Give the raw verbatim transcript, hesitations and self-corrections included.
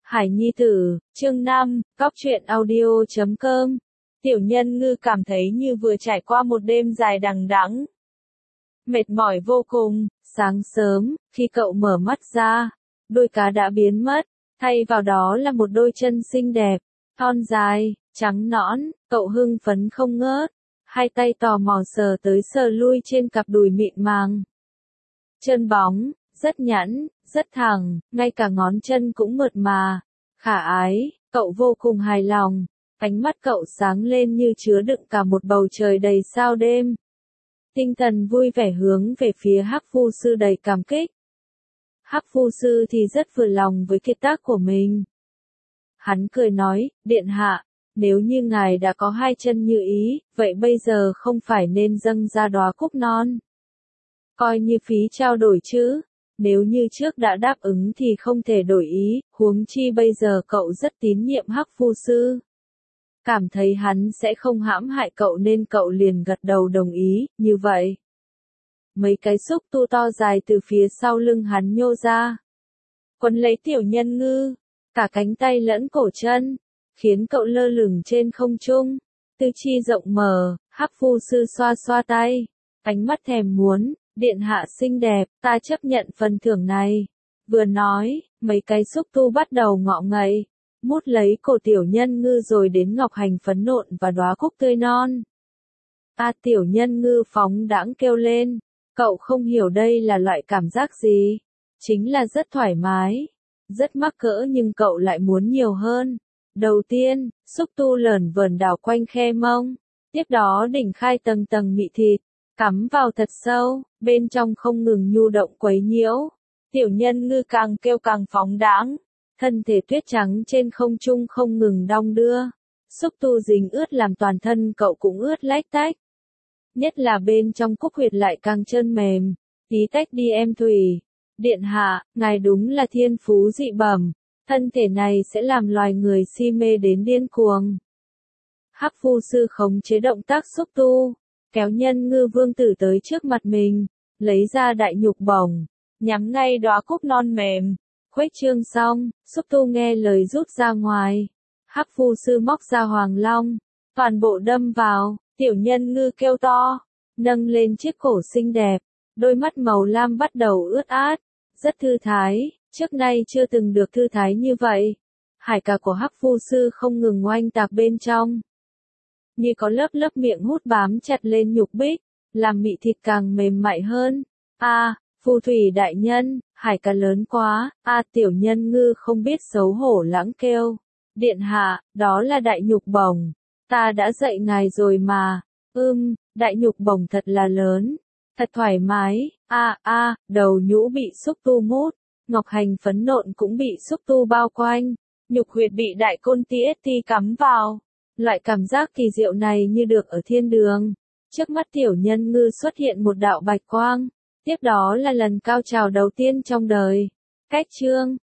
Hải Nhi Tử, chương năm, Cóc truyện audio chấm com. Tiểu Nhân Ngư cảm thấy như vừa trải qua một đêm dài đằng đẵng. Mệt mỏi vô cùng, sáng sớm, khi cậu mở mắt ra, đôi cá đã biến mất, thay vào đó là một đôi chân xinh đẹp, thon dài, trắng nõn, cậu hưng phấn không ngớt, hai tay tò mò sờ tới sờ lui trên cặp đùi mịn màng. Chân bóng, rất nhẵn, rất thẳng, ngay cả ngón chân cũng mượt mà, khả ái, cậu vô cùng hài lòng, ánh mắt cậu sáng lên như chứa đựng cả một bầu trời đầy sao đêm. Tinh thần vui vẻ hướng về phía Hắc Vu Sư đầy cảm kích. Hắc Vu Sư thì rất vừa lòng với kiệt tác của mình. Hắn cười nói, điện hạ, nếu như ngài đã có hai chân như ý, vậy bây giờ không phải nên dâng ra đóa cúc non. Coi như phí trao đổi chứ, nếu như trước đã đáp ứng thì không thể đổi ý, huống chi bây giờ cậu rất tín nhiệm Hắc Vu Sư. Cảm thấy hắn sẽ không hãm hại cậu nên cậu liền gật đầu đồng ý, như vậy. Mấy cái xúc tu to dài từ phía sau lưng hắn nhô ra. Quấn lấy Tiểu Nhân Ngư, cả cánh tay lẫn cổ chân, khiến cậu lơ lửng trên không trung. Tư chi rộng mở, Hắc Vu Sư xoa xoa tay, ánh mắt thèm muốn, điện hạ xinh đẹp, ta chấp nhận phần thưởng này. Vừa nói, mấy cái xúc tu bắt đầu ngọ ngậy, mút lấy cổ Tiểu Nhân Ngư rồi đến ngọc hành phấn nộn và đóa cúc tươi non. Ta Tiểu Nhân Ngư phóng đãng kêu lên, cậu không hiểu đây là loại cảm giác gì, chính là rất thoải mái, rất mắc cỡ nhưng cậu lại muốn nhiều hơn. Đầu tiên, xúc tu lởn vởn đảo quanh khe mông, tiếp đó đỉnh khai tầng tầng mị thịt, cắm vào thật sâu, bên trong không ngừng nhu động quấy nhiễu. Tiểu Nhân Ngư càng kêu càng phóng đãng, thân thể tuyết trắng trên không trung không ngừng đong đưa. Xúc tu dính ướt làm toàn thân cậu cũng ướt lách tách. Nhất là bên trong cúc huyệt lại càng trơn mềm, tí tách đi em thủy. Điện hạ, ngài đúng là thiên phú dị bẩm, thân thể này sẽ làm loài người si mê đến điên cuồng. Hắc Vu Sư khống chế động tác xúc tu, kéo Nhân Ngư vương tử tới trước mặt mình, lấy ra đại nhục bổng, nhắm ngay đóa cúc non mềm. Khuếch trương xong, xúc tu nghe lời rút ra ngoài. Hắc Vu Sư móc ra hoàng long, toàn bộ đâm vào. Tiểu Nhân Ngư kêu to, nâng lên chiếc cổ xinh đẹp, đôi mắt màu lam bắt đầu ướt át, rất thư thái, trước nay chưa từng được thư thái như vậy. Hải cà của Hắc Vu Sư không ngừng oanh tạc bên trong, như có lớp lớp miệng hút bám chặt lên nhục bích, làm mị thịt càng mềm mại hơn. A, à, phù thủy đại nhân, hải cà lớn quá. A, à, Tiểu Nhân Ngư không biết xấu hổ lãng kêu, điện hạ, đó là đại nhục bổng. Ta đã dạy ngài rồi mà. Ưm, đại nhục bổng thật là lớn, thật thoải mái. A a, à, đầu nhũ bị xúc tu mút, ngọc hành phấn nộn cũng bị xúc tu bao quanh, nhục huyệt bị đại côn ti ét ti cắm vào. Loại cảm giác kỳ diệu này như được ở thiên đường. Trước mắt Tiểu Nhân Ngư xuất hiện một đạo bạch quang, tiếp đó là lần cao trào đầu tiên trong đời. Cách chương